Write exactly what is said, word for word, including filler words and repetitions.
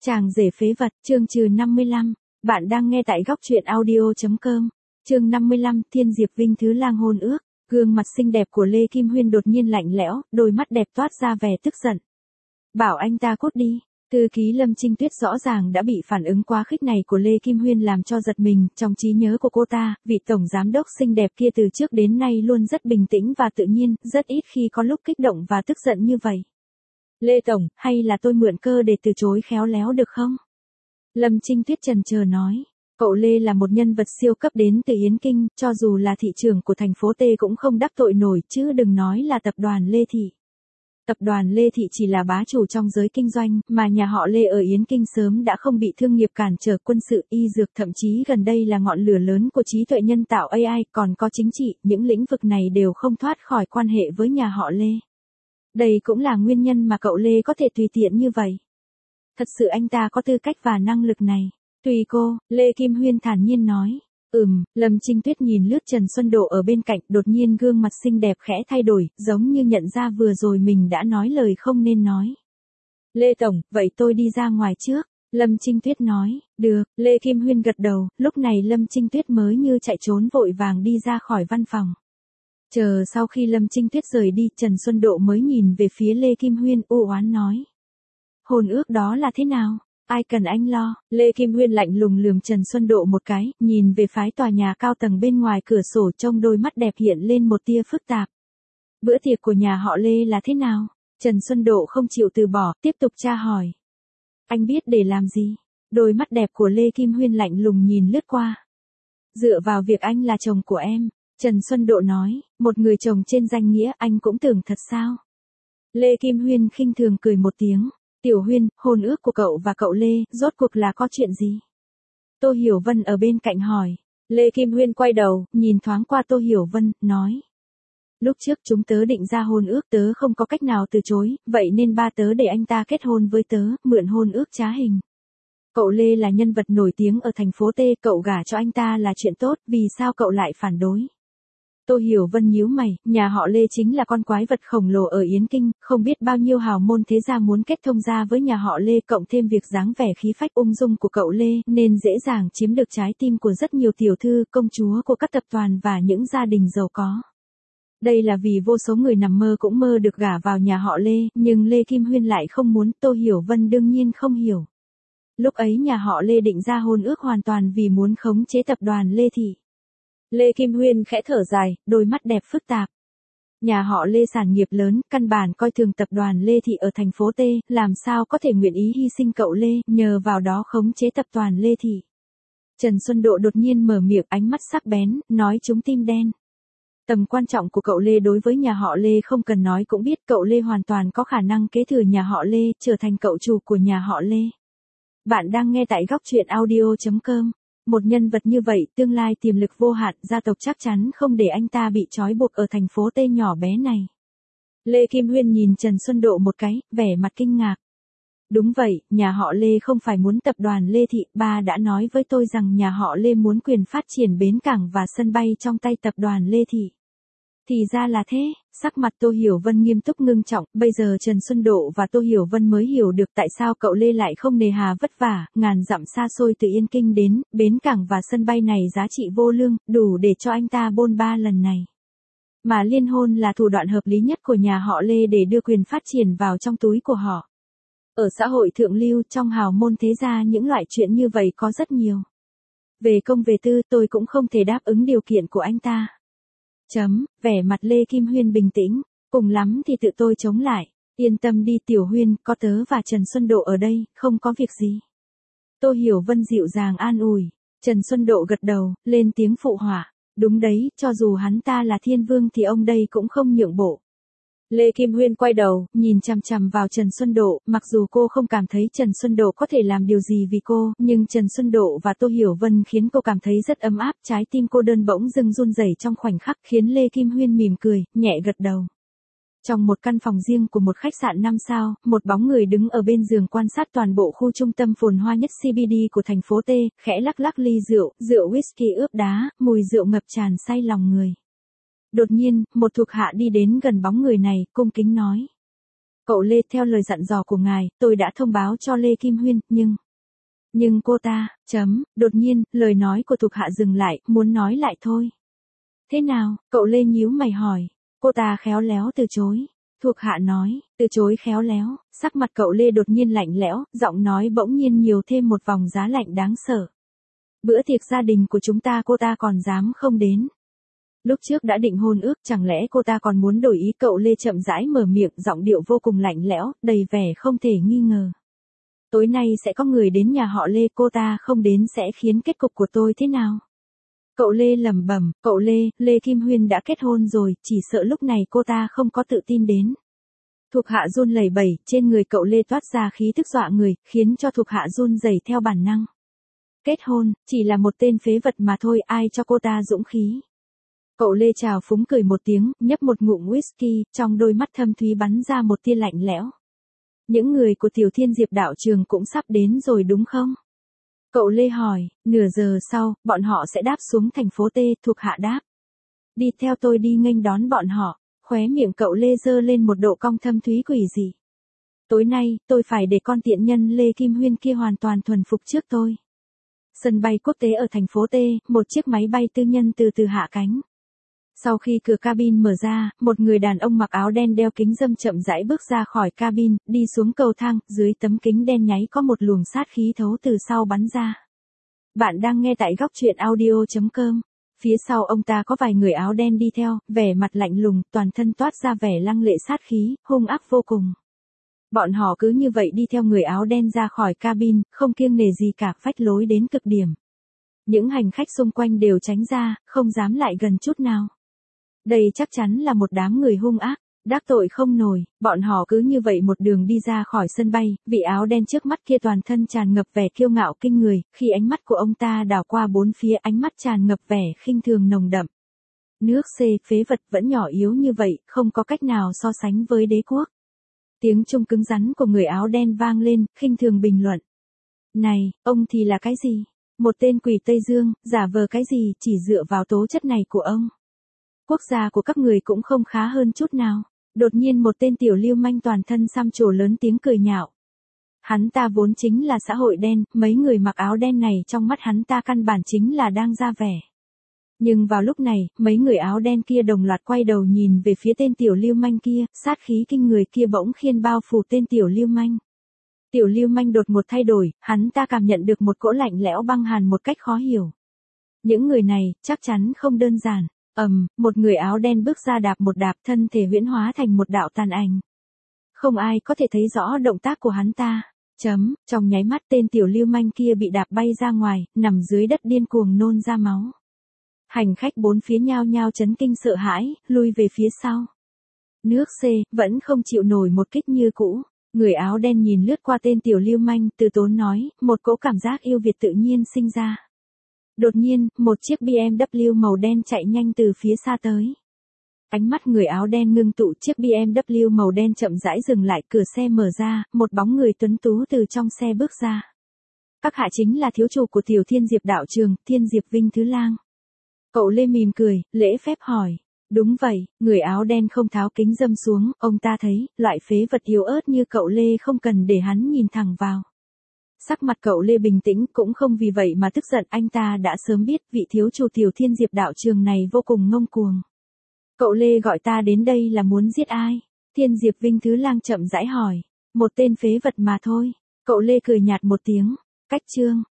Chàng rể phế vật, chương trừ năm mươi lăm. Bạn đang nghe tại góc truyện audio.com. Chương năm mươi lăm, Thiên Diệp Vinh thứ lang hôn ước. Gương mặt xinh đẹp của Lê Kim Huyên đột nhiên lạnh lẽo, đôi mắt đẹp toát ra vẻ tức giận. Bảo anh ta cút đi. Thư ký Lâm Trinh Tuyết rõ ràng đã bị phản ứng quá khích này của Lê Kim Huyên làm cho giật mình. Trong trí nhớ của cô ta, vị tổng giám đốc xinh đẹp kia từ trước đến nay luôn rất bình tĩnh và tự nhiên, rất ít khi có lúc kích động và tức giận như vậy. Lê Tổng, hay là tôi mượn cơ để từ chối khéo léo được không? Lâm Trinh Tuyết chần chờ nói. Cậu Lê là một nhân vật siêu cấp đến từ Yến Kinh, cho dù là thị trưởng của thành phố T cũng không đắc tội nổi, chứ đừng nói là tập đoàn Lê Thị. Tập đoàn Lê Thị chỉ là bá chủ trong giới kinh doanh, mà nhà họ Lê ở Yến Kinh sớm đã không bị thương nghiệp cản trở, quân sự, y dược, thậm chí gần đây là ngọn lửa lớn của trí tuệ nhân tạo A I, còn có chính trị, những lĩnh vực này đều không thoát khỏi quan hệ với nhà họ Lê. Đây cũng là nguyên nhân mà cậu Lê có thể tùy tiện như vậy. Thật sự anh ta có tư cách và năng lực này. Tùy cô, Lê Kim Huyên thản nhiên nói. Ừm, Lâm Trinh Tuyết nhìn lướt Trần Xuân Độ ở bên cạnh, đột nhiên gương mặt xinh đẹp khẽ thay đổi, giống như nhận ra vừa rồi mình đã nói lời không nên nói. Lê Tổng, vậy tôi đi ra ngoài trước. Lâm Trinh Tuyết nói. Được, Lê Kim Huyên gật đầu, lúc này Lâm Trinh Tuyết mới như chạy trốn vội vàng đi ra khỏi văn phòng. Chờ sau khi Lâm Trinh Tuyết rời đi, Trần Xuân Độ mới nhìn về phía Lê Kim Huyên u oán nói. Hôn ước đó là thế nào? Ai cần anh lo? Lê Kim Huyên lạnh lùng lườm Trần Xuân Độ một cái, nhìn về phái tòa nhà cao tầng bên ngoài cửa sổ, trong đôi mắt đẹp hiện lên một tia phức tạp. Bữa tiệc của nhà họ Lê là thế nào? Trần Xuân Độ không chịu từ bỏ, tiếp tục tra hỏi. Anh biết để làm gì? Đôi mắt đẹp của Lê Kim Huyên lạnh lùng nhìn lướt qua. Dựa vào việc anh là chồng của em. Trần Xuân Độ nói, một người chồng trên danh nghĩa anh cũng tưởng thật sao? Lê Kim Huyên khinh thường cười một tiếng. Tiểu Huyên, hôn ước của cậu và cậu Lê, rốt cuộc là có chuyện gì? Tô Hiểu Vân ở bên cạnh hỏi. Lê Kim Huyên quay đầu, nhìn thoáng qua Tô Hiểu Vân, nói. Lúc trước chúng tớ định ra hôn ước, tớ không có cách nào từ chối, vậy nên ba tớ để anh ta kết hôn với tớ, mượn hôn ước trá hình. Cậu Lê là nhân vật nổi tiếng ở thành phố T, cậu gả cho anh ta là chuyện tốt, vì sao cậu lại phản đối? Tô Hiểu Vân nhíu mày, nhà họ Lê chính là con quái vật khổng lồ ở Yến Kinh, không biết bao nhiêu hào môn thế gia muốn kết thông gia với nhà họ Lê, cộng thêm việc dáng vẻ khí phách ung dung của cậu Lê, nên dễ dàng chiếm được trái tim của rất nhiều tiểu thư, công chúa của các tập đoàn và những gia đình giàu có. Đây là vì vô số người nằm mơ cũng mơ được gả vào nhà họ Lê, nhưng Lê Kim Huyên lại không muốn, Tô Hiểu Vân đương nhiên không hiểu. Lúc ấy nhà họ Lê định ra hôn ước hoàn toàn vì muốn khống chế tập đoàn Lê Thị. Lê Kim Huyên khẽ thở dài, đôi mắt đẹp phức tạp. Nhà họ Lê sản nghiệp lớn, căn bản coi thường tập đoàn Lê Thị ở thành phố T, làm sao có thể nguyện ý hy sinh cậu Lê, nhờ vào đó khống chế tập đoàn Lê Thị. Trần Xuân Độ đột nhiên mở miệng, ánh mắt sắc bén, nói trúng tim đen. Tầm quan trọng của cậu Lê đối với nhà họ Lê không cần nói cũng biết, cậu Lê hoàn toàn có khả năng kế thừa nhà họ Lê, trở thành cậu chủ của nhà họ Lê. Bạn đang nghe tại góc truyện audio.com. Một nhân vật như vậy, tương lai tiềm lực vô hạn, gia tộc chắc chắn không để anh ta bị trói buộc ở thành phố T nhỏ bé này. Lê Kim Huyên nhìn Trần Xuân Độ một cái, vẻ mặt kinh ngạc. Đúng vậy, nhà họ Lê không phải muốn tập đoàn Lê Thị, ba đã nói với tôi rằng nhà họ Lê muốn quyền phát triển bến cảng và sân bay trong tay tập đoàn Lê Thị. Thì ra là thế, sắc mặt Tô Hiểu Vân nghiêm túc ngưng trọng, bây giờ Trần Xuân Độ và Tô Hiểu Vân mới hiểu được tại sao cậu Lê lại không nề hà vất vả, ngàn dặm xa xôi từ Yên Kinh đến, bến cảng và sân bay này giá trị vô lương, đủ để cho anh ta bôn ba lần này. Mà liên hôn là thủ đoạn hợp lý nhất của nhà họ Lê để đưa quyền phát triển vào trong túi của họ. Ở xã hội thượng lưu, trong hào môn thế gia, những loại chuyện như vậy có rất nhiều. Về công về tư, tôi cũng không thể đáp ứng điều kiện của anh ta. Chấm, vẻ mặt Lê Kim Huyên bình tĩnh, cùng lắm thì tự tôi chống lại, yên tâm đi Tiểu Huyên, có tớ và Trần Xuân Độ ở đây, không có việc gì. Tô Hiểu Vân dịu dàng an ủi, Trần Xuân Độ gật đầu, lên tiếng phụ họa, đúng đấy, cho dù hắn ta là thiên vương thì ông đây cũng không nhượng bộ. Lê Kim Huyên quay đầu, nhìn chằm chằm vào Trần Xuân Độ, mặc dù cô không cảm thấy Trần Xuân Độ có thể làm điều gì vì cô, nhưng Trần Xuân Độ và Tô Hiểu Vân khiến cô cảm thấy rất ấm áp, trái tim cô đơn bỗng dưng run rẩy trong khoảnh khắc, khiến Lê Kim Huyên mỉm cười, nhẹ gật đầu. Trong một căn phòng riêng của một khách sạn năm sao, một bóng người đứng ở bên giường quan sát toàn bộ khu trung tâm phồn hoa nhất xê bê đê của thành phố T, khẽ lắc lắc ly rượu, rượu whisky ướp đá, mùi rượu ngập tràn say lòng người. Đột nhiên, một thuộc hạ đi đến gần bóng người này, cung kính nói. Cậu Lê, theo lời dặn dò của ngài, tôi đã thông báo cho Lê Kim Huyên, nhưng... Nhưng cô ta, chấm, đột nhiên, lời nói của thuộc hạ dừng lại, muốn nói lại thôi. Thế nào, cậu Lê nhíu mày hỏi. Cô ta khéo léo từ chối. Thuộc hạ nói, từ chối khéo léo, sắc mặt cậu Lê đột nhiên lạnh lẽo, giọng nói bỗng nhiên nhiều thêm một vòng giá lạnh đáng sợ. Bữa tiệc gia đình của chúng ta cô ta còn dám không đến. Lúc trước đã định hôn ước, chẳng lẽ cô ta còn muốn đổi ý? Cậu Lê chậm rãi mở miệng, giọng điệu vô cùng lạnh lẽo, đầy vẻ không thể nghi ngờ. Tối nay sẽ có người đến nhà họ Lê, cô ta không đến sẽ khiến kết cục của tôi thế nào? Cậu Lê lẩm bẩm, cậu Lê, Lê Kim Huyên đã kết hôn rồi, chỉ sợ lúc này cô ta không có tự tin đến. Thuộc hạ run lẩy bẩy, trên người cậu Lê toát ra khí tức dọa người, khiến cho thuộc hạ run rẩy theo bản năng. Kết hôn, chỉ là một tên phế vật mà thôi, ai cho cô ta dũng khí. Cậu Lê trào phúng cười một tiếng, nhấp một ngụm whisky, trong đôi mắt thâm thúy bắn ra một tia lạnh lẽo. Những người của Tiểu Thiên Diệp đạo trường cũng sắp đến rồi đúng không? Cậu Lê hỏi, nửa giờ sau, bọn họ sẽ đáp xuống thành phố T, thuộc hạ đáp. Đi theo tôi đi nghênh đón bọn họ, khóe miệng cậu Lê giơ lên một độ cong thâm thúy quỷ dị. Tối nay, tôi phải để con tiện nhân Lê Kim Huyên kia hoàn toàn thuần phục trước tôi. Sân bay quốc tế ở thành phố T, một chiếc máy bay tư nhân từ từ hạ cánh. Sau khi cửa cabin mở ra, một người đàn ông mặc áo đen đeo kính râm chậm rãi bước ra khỏi cabin, đi xuống cầu thang, dưới tấm kính đen nháy có một luồng sát khí thấu từ sau bắn ra. Bạn đang nghe tại góc truyện audio chấm com. Phía sau ông ta có vài người áo đen đi theo, vẻ mặt lạnh lùng, toàn thân toát ra vẻ lăng lệ sát khí, hung ác vô cùng. Bọn họ cứ như vậy đi theo người áo đen ra khỏi cabin, không kiêng nể gì cả, phách lối đến cực điểm. Những hành khách xung quanh đều tránh ra, không dám lại gần chút nào. Đây chắc chắn là một đám người hung ác, đắc tội không nổi, bọn họ cứ như vậy một đường đi ra khỏi sân bay, vị áo đen trước mắt kia toàn thân tràn ngập vẻ kiêu ngạo kinh người, khi ánh mắt của ông ta đảo qua bốn phía, ánh mắt tràn ngập vẻ khinh thường nồng đậm. Nước C, phế vật, vẫn nhỏ yếu như vậy, không có cách nào so sánh với đế quốc. Tiếng trung cứng rắn của người áo đen vang lên, khinh thường bình luận. Này, ông thì là cái gì? Một tên quỷ Tây Dương, giả vờ cái gì, chỉ dựa vào tố chất này của ông. Quốc gia của các người cũng không khá hơn chút nào. Đột nhiên một tên tiểu lưu manh toàn thân xăm trổ lớn tiếng cười nhạo. Hắn ta vốn chính là xã hội đen, mấy người mặc áo đen này trong mắt hắn ta căn bản chính là đang ra vẻ. Nhưng vào lúc này, mấy người áo đen kia đồng loạt quay đầu nhìn về phía tên tiểu lưu manh kia, sát khí kinh người kia bỗng khiên bao phủ tên tiểu lưu manh. Tiểu lưu manh đột ngột thay đổi, hắn ta cảm nhận được một cỗ lạnh lẽo băng hàn một cách khó hiểu. Những người này, chắc chắn không đơn giản. Ầm, um, một người áo đen bước ra đạp một đạp, thân thể huyễn hóa thành một đạo tàn ảnh. Không ai có thể thấy rõ động tác của hắn ta. Chấm, trong nháy mắt tên tiểu lưu manh kia bị đạp bay ra ngoài, nằm dưới đất điên cuồng nôn ra máu. Hành khách bốn phía nhao nhao chấn kinh sợ hãi, lui về phía sau. Nước C, vẫn không chịu nổi một kích như cũ. Người áo đen nhìn lướt qua tên tiểu lưu manh, từ tốn nói, một cỗ cảm giác yêu Việt tự nhiên sinh ra. Đột nhiên, một chiếc bê em vê màu đen chạy nhanh từ phía xa tới. Ánh mắt người áo đen ngưng tụ, chiếc bê em vê màu đen chậm rãi dừng lại, cửa xe mở ra, một bóng người tuấn tú từ trong xe bước ra. Các hạ chính là thiếu chủ của Tiểu Thiên Diệp đạo trường, Thiên Diệp Vinh Thứ Lang. Cậu Lê mỉm cười, lễ phép hỏi. Đúng vậy, người áo đen không tháo kính râm xuống, ông ta thấy, loại phế vật yếu ớt như cậu Lê không cần để hắn nhìn thẳng vào. Sắc mặt cậu Lê bình tĩnh, cũng không vì vậy mà tức giận, anh ta đã sớm biết vị thiếu chủ Tiểu Thiên Diệp đạo trường này vô cùng ngông cuồng. Cậu Lê gọi ta đến đây là muốn giết ai? Thiên Diệp Vinh Thứ Lang chậm rãi hỏi. Một tên phế vật mà thôi. Cậu Lê cười nhạt một tiếng. Cách chương.